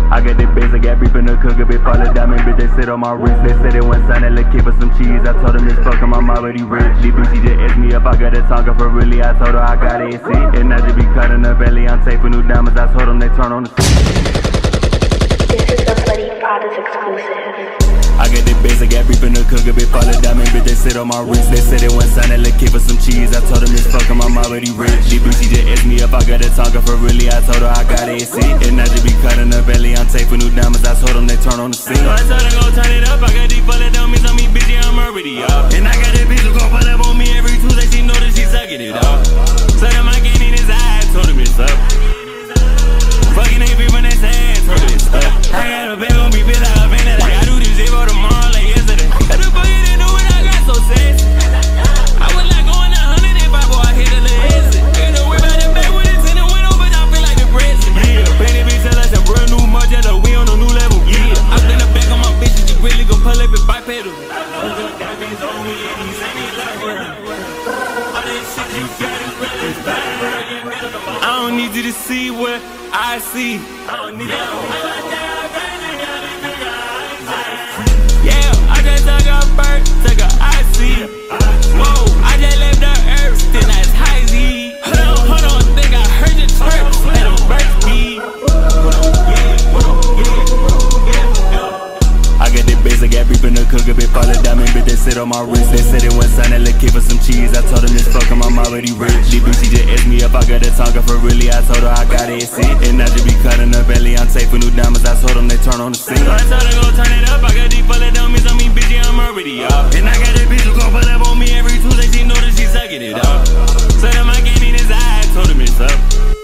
I got that bass, I got beef in the cooker, bitch, fall a diamond, bitch, they sit on my wrist. They said they went sign that little kid for some cheese. I told them this fuck him, I'm already rich. These bitch, she just asked me if I got a tongue for really. I told her I got AC. And I just be cutting her belly, I'm taping new diamonds. I told them they turn on the This is the Bloody Prods exclusive. I got that bass, I got beef in the cooker, bitch, fall a diamond, bitch, they sit on my wrist. They said they went sign that little kid for some cheese. I told them this fuck him, I'm already rich. These bitch, she just asked me if I got a tongue for really. I told her I got AC. And I just be cutting her belly, I'm taping new diamonds. I told them they turn on the scene. So I told her go turn it up, I got these bullet dummies on me, bitch, yeah, I'm already up. And I got that bitch who gon' pull up on me every Tuesday, she know that she sucking it up. So them I can't in his eye, I told him it's up. Fucking ain't people they say, I told him it's up. I got a bag on me, bitch, like a van, like I do this zero tomorrow, like yesterday. How the fuck you didn't know when I got so sexy? I was like going 100 if I go, I hit a little exit. Ain't no way about the back with it in the window, but I feel like the president. Yeah, painted bitch, tell us a brand new Margiela, we on a new level. Yeah, I been the back on my bitches, you really gon' pull up and bipedal. I don't need you to see what I see. Yeah, I just took a bird, took a IC. Whoa, I just left the earth, still that's high Z. Hold on, think I heard the chirps, let them birds be. I got that bass, I got beef in the cooker, bitch, fall a diamond, bitch, they sit on my wrist. They said they went sign that little kid for some cheese. I told them this fuck him, I'm already rich. These bitch, she just asked me if I got a tongue for really. I told her I got AC. And I just be cutting her belly, I'm taping new diamonds. I told them they turn on the scene. So I told her go turn it up, I got these bullet dummies on me, bitch, yeah, I'm already up. And I got that bitch who gon' pull up on me every Tuesday, she know that she sucking it up. So them I can't in his eye, I told him it's up.